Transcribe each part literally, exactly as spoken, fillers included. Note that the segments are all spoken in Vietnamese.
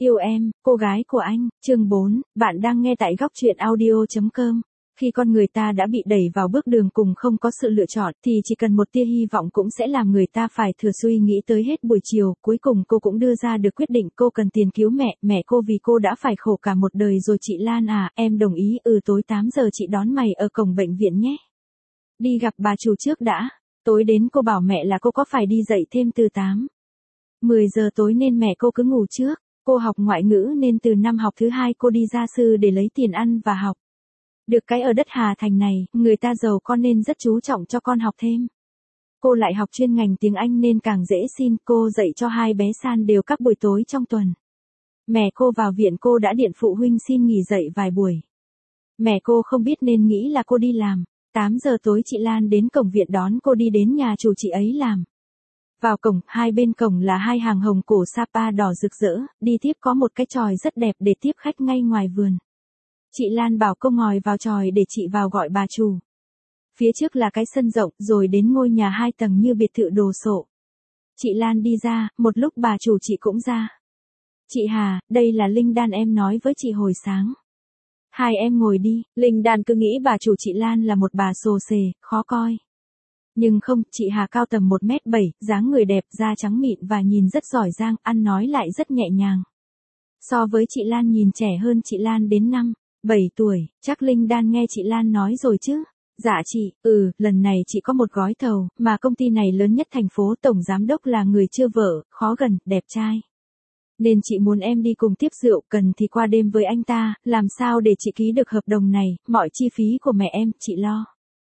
Yêu em, cô gái của anh, chương bốn, bạn đang nghe tại góc truyện audio.com. Khi con người ta đã bị đẩy vào bước đường cùng không có sự lựa chọn thì chỉ cần một tia hy vọng cũng sẽ làm người ta phải thừa suy nghĩ tới hết buổi chiều. Cuối cùng cô cũng đưa ra được quyết định cô cần tiền cứu mẹ, mẹ cô vì cô đã phải khổ cả một đời rồi. Chị Lan à, em đồng ý, ừ tối tám giờ chị đón mày ở cổng bệnh viện nhé. Đi gặp bà chủ trước đã. Tối đến cô bảo mẹ là cô có phải đi dậy thêm từ tám, mười giờ tối nên mẹ cô cứ ngủ trước. Cô học ngoại ngữ nên từ năm học thứ hai cô đi gia sư để lấy tiền ăn và học. Được cái ở đất Hà Thành này, người ta giàu con nên rất chú trọng cho con học thêm. Cô lại học chuyên ngành tiếng Anh nên càng dễ xin. Cô dạy cho hai bé San đều các buổi tối trong tuần. Mẹ cô vào viện cô đã điện phụ huynh xin nghỉ dạy vài buổi. Mẹ cô không biết nên nghĩ là cô đi làm. tám giờ tối chị Lan đến cổng viện đón cô đi đến nhà chủ chị ấy làm. Vào cổng, hai bên cổng là hai hàng hồng cổ Sapa đỏ rực rỡ, đi tiếp có một cái chòi rất đẹp để tiếp khách ngay ngoài vườn. Chị Lan bảo cô ngồi vào chòi để chị vào gọi bà chủ. Phía trước là cái sân rộng, rồi đến ngôi nhà hai tầng như biệt thự đồ sộ. Chị Lan đi ra, một lúc bà chủ chị cũng ra. Chị Hà, đây là Linh Đan em nói với chị hồi sáng. Hai em ngồi đi. Linh Đan cứ nghĩ bà chủ chị Lan là một bà xồ xề, khó coi. Nhưng không, chị Hà cao tầm một mét bảy, dáng người đẹp, da trắng mịn và nhìn rất giỏi giang, ăn nói lại rất nhẹ nhàng. So với chị Lan nhìn trẻ hơn chị Lan đến năm, bảy tuổi, chắc Linh Đan nghe chị Lan nói rồi chứ. Dạ chị, ừ, lần này chị có một gói thầu, mà công ty này lớn nhất thành phố, tổng giám đốc là người chưa vợ, khó gần, đẹp trai. Nên chị muốn em đi cùng tiếp rượu, cần thì qua đêm với anh ta, làm sao để chị ký được hợp đồng này, mọi chi phí của mẹ em, chị lo.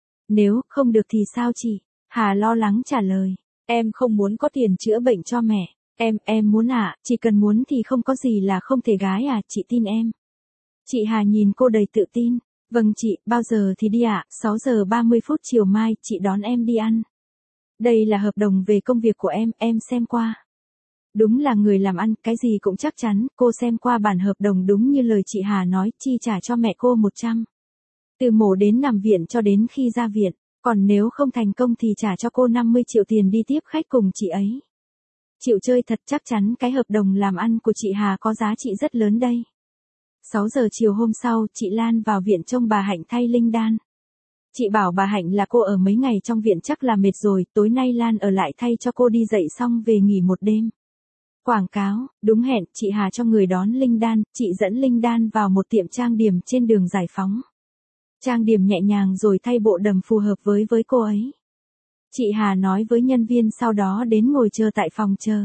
Nếu không được thì sao chị? Hà lo lắng trả lời. Em không muốn có tiền chữa bệnh cho mẹ. Em, em muốn ạ, à, chỉ cần muốn thì không có gì là không thể gái à, chị tin em. Chị Hà nhìn cô đầy tự tin. Vâng chị, bao giờ thì đi ạ? À? sáu giờ ba mươi phút chiều mai, chị đón em đi ăn. Đây là hợp đồng về công việc của em, em xem qua. Đúng là người làm ăn, cái gì cũng chắc chắn, cô xem qua bản hợp đồng đúng như lời chị Hà nói, chi trả cho mẹ cô một trăm. Từ mổ đến nằm viện cho đến khi ra viện, còn nếu không thành công thì trả cho cô năm mươi triệu tiền đi tiếp khách cùng chị ấy. Chịu chơi thật, chắc chắn cái hợp đồng làm ăn của chị Hà có giá trị rất lớn đây. sáu giờ chiều hôm sau, chị Lan vào viện trông bà Hạnh thay Linh Đan. Chị bảo bà Hạnh là cô ở mấy ngày trong viện chắc là mệt rồi, tối nay Lan ở lại thay cho cô đi dậy xong về nghỉ một đêm. Quảng cáo, đúng hẹn, chị Hà cho người đón Linh Đan, chị dẫn Linh Đan vào một tiệm trang điểm trên đường Giải Phóng. Trang điểm nhẹ nhàng rồi thay bộ đầm phù hợp với với cô ấy. Chị Hà nói với nhân viên sau đó đến ngồi chờ tại phòng chờ.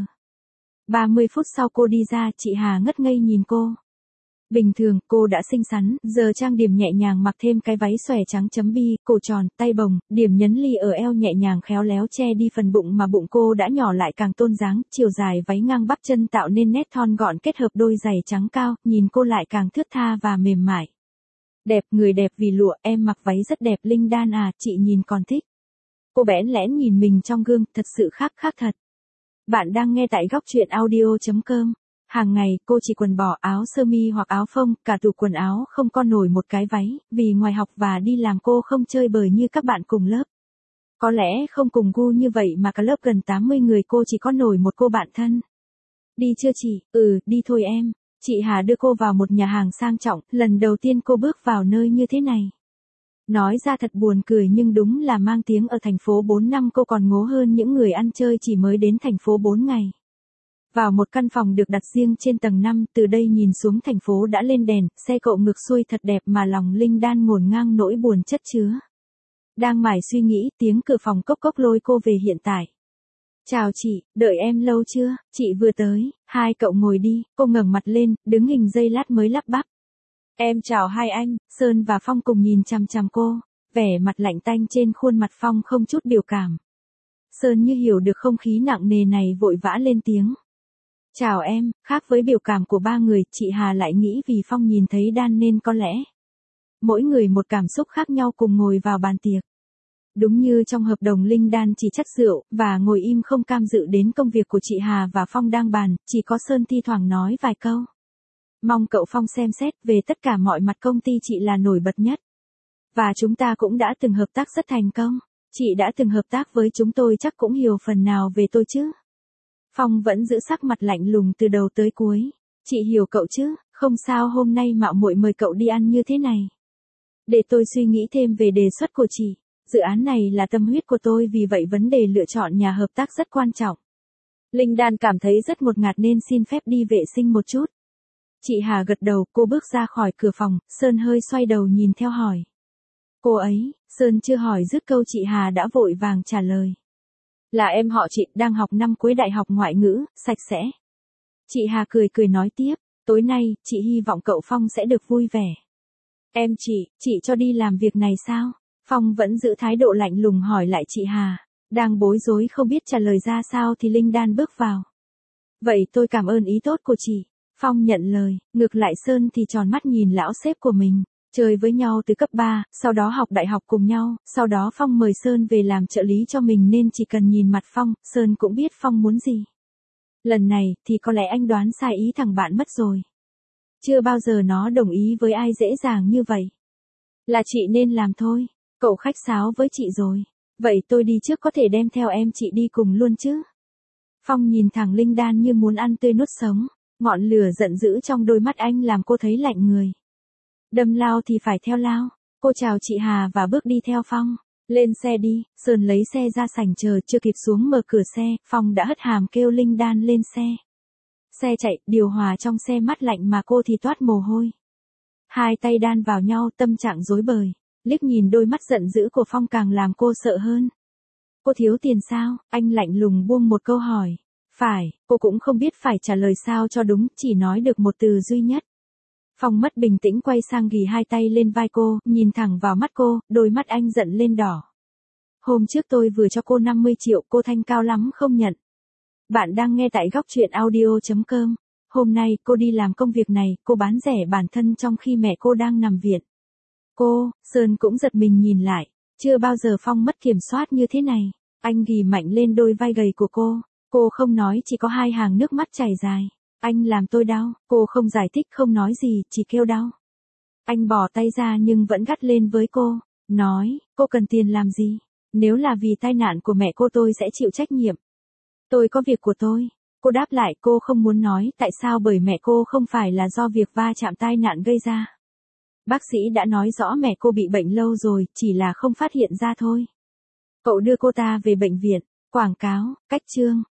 ba mươi phút sau cô đi ra, chị Hà ngất ngây nhìn cô. Bình thường, cô đã xinh xắn, giờ trang điểm nhẹ nhàng mặc thêm cái váy xòe trắng chấm bi, cổ tròn, tay bồng, điểm nhấn ly ở eo nhẹ nhàng khéo léo che đi phần bụng mà bụng cô đã nhỏ lại càng tôn dáng, chiều dài váy ngang bắp chân tạo nên nét thon gọn kết hợp đôi giày trắng cao, nhìn cô lại càng thướt tha và mềm mại. Đẹp, người đẹp vì lụa, em mặc váy rất đẹp Linh Đan à, chị nhìn còn thích. Cô bẽn lẽn nhìn mình trong gương, thật sự khác khác thật. Bạn đang nghe tại góc truyện audio.com. Hàng ngày, cô chỉ quần bò, áo sơ mi hoặc áo phông, cả tủ quần áo không có nổi một cái váy, vì ngoài học và đi làm cô không chơi bời như các bạn cùng lớp. Có lẽ không cùng gu như vậy mà cả lớp gần tám mươi người cô chỉ có nổi một cô bạn thân. Đi chưa chị? Ừ, đi thôi em. Chị Hà đưa cô vào một nhà hàng sang trọng, lần đầu tiên cô bước vào nơi như thế này. Nói ra thật buồn cười nhưng đúng là mang tiếng ở thành phố bốn năm cô còn ngố hơn những người ăn chơi chỉ mới đến thành phố bốn ngày. Vào một căn phòng được đặt riêng trên tầng năm, từ đây nhìn xuống thành phố đã lên đèn, xe cộ ngược xuôi thật đẹp mà lòng Linh Đan ngổn ngang nỗi buồn chất chứa. Đang mải suy nghĩ, tiếng cửa phòng cốc cốc lôi cô về hiện tại. Chào chị, đợi em lâu chưa? Chị vừa tới, hai cậu ngồi đi, cô ngẩng mặt lên, đứng hình giây lát mới lắp bắp. Em chào hai anh, Sơn và Phong cùng nhìn chằm chằm cô, vẻ mặt lạnh tanh trên khuôn mặt Phong không chút biểu cảm. Sơn như hiểu được không khí nặng nề này vội vã lên tiếng. Chào em, khác với biểu cảm của ba người, chị Hà lại nghĩ vì Phong nhìn thấy Đan nên có lẽ. Mỗi người một cảm xúc khác nhau cùng ngồi vào bàn tiệc. Đúng như trong hợp đồng Linh Đan chỉ chất rượu, và ngồi im không cam dự đến công việc của chị Hà và Phong đang bàn, chỉ có Sơn thi thoảng nói vài câu. Mong cậu Phong xem xét về tất cả mọi mặt công ty chị là nổi bật nhất. Và chúng ta cũng đã từng hợp tác rất thành công. Chị đã từng hợp tác với chúng tôi chắc cũng hiểu phần nào về tôi chứ. Phong vẫn giữ sắc mặt lạnh lùng từ đầu tới cuối. Chị hiểu cậu chứ, không sao hôm nay mạo muội mời cậu đi ăn như thế này. Để tôi suy nghĩ thêm về đề xuất của chị. Dự án này là tâm huyết của tôi vì vậy vấn đề lựa chọn nhà hợp tác rất quan trọng. Linh Đan cảm thấy rất ngột ngạt nên xin phép đi vệ sinh một chút. Chị Hà gật đầu, cô bước ra khỏi cửa phòng, Sơn hơi xoay đầu nhìn theo hỏi. Cô ấy, Sơn chưa hỏi dứt câu chị Hà đã vội vàng trả lời. Là em họ chị, đang học năm cuối đại học ngoại ngữ, sạch sẽ. Chị Hà cười cười nói tiếp, tối nay, chị hy vọng cậu Phong sẽ được vui vẻ. Em chị, chị cho đi làm việc này sao? Phong vẫn giữ thái độ lạnh lùng hỏi lại chị Hà. Đang bối rối không biết trả lời ra sao thì Linh Đan bước vào. Vậy tôi cảm ơn ý tốt của chị. Phong nhận lời, ngược lại Sơn thì tròn mắt nhìn lão sếp của mình. Chơi với nhau từ cấp ba, sau đó học đại học cùng nhau, sau đó Phong mời Sơn về làm trợ lý cho mình nên chỉ cần nhìn mặt Phong, Sơn cũng biết Phong muốn gì. Lần này thì có lẽ anh đoán sai ý thằng bạn mất rồi. Chưa bao giờ nó đồng ý với ai dễ dàng như vậy. Là chị nên làm thôi, cậu khách sáo với chị rồi. Vậy tôi đi trước có thể đem theo em chị đi cùng luôn chứ? Phong nhìn thẳng Linh Đan như muốn ăn tươi nuốt sống, ngọn lửa giận dữ trong đôi mắt anh làm cô thấy lạnh người. Đâm lao thì phải theo lao, cô chào chị Hà và bước đi theo Phong. Lên xe đi, Sơn lấy xe ra sảnh chờ chưa kịp xuống mở cửa xe, Phong đã hất hàm kêu Linh Đan lên xe. Xe chạy, điều hòa trong xe mát lạnh mà cô thì toát mồ hôi. Hai tay đan vào nhau tâm trạng rối bời, liếc nhìn đôi mắt giận dữ của Phong càng làm cô sợ hơn. Cô thiếu tiền sao? Anh lạnh lùng buông một câu hỏi. Phải, cô cũng không biết phải trả lời sao cho đúng, chỉ nói được một từ duy nhất. Phong mất bình tĩnh quay sang ghì hai tay lên vai cô, nhìn thẳng vào mắt cô, đôi mắt anh giận lên đỏ. Hôm trước tôi vừa cho cô năm mươi triệu, cô thanh cao lắm không nhận. Bạn đang nghe tại góc truyện audio chấm com. Hôm nay cô đi làm công việc này, cô bán rẻ bản thân trong khi mẹ cô đang nằm viện. Cô, Sơn cũng giật mình nhìn lại, chưa bao giờ Phong mất kiểm soát như thế này. Anh ghì mạnh lên đôi vai gầy của cô, cô không nói chỉ có hai hàng nước mắt chảy dài. Anh làm tôi đau, cô không giải thích không nói gì, chỉ kêu đau. Anh bỏ tay ra nhưng vẫn gắt lên với cô, nói, cô cần tiền làm gì? Nếu là vì tai nạn của mẹ cô tôi sẽ chịu trách nhiệm. Tôi có việc của tôi. Cô đáp lại cô không muốn nói tại sao bởi mẹ cô không phải là do việc va chạm tai nạn gây ra. Bác sĩ đã nói rõ mẹ cô bị bệnh lâu rồi, chỉ là không phát hiện ra thôi. Cậu đưa cô ta về bệnh viện, quảng cáo, cách chương.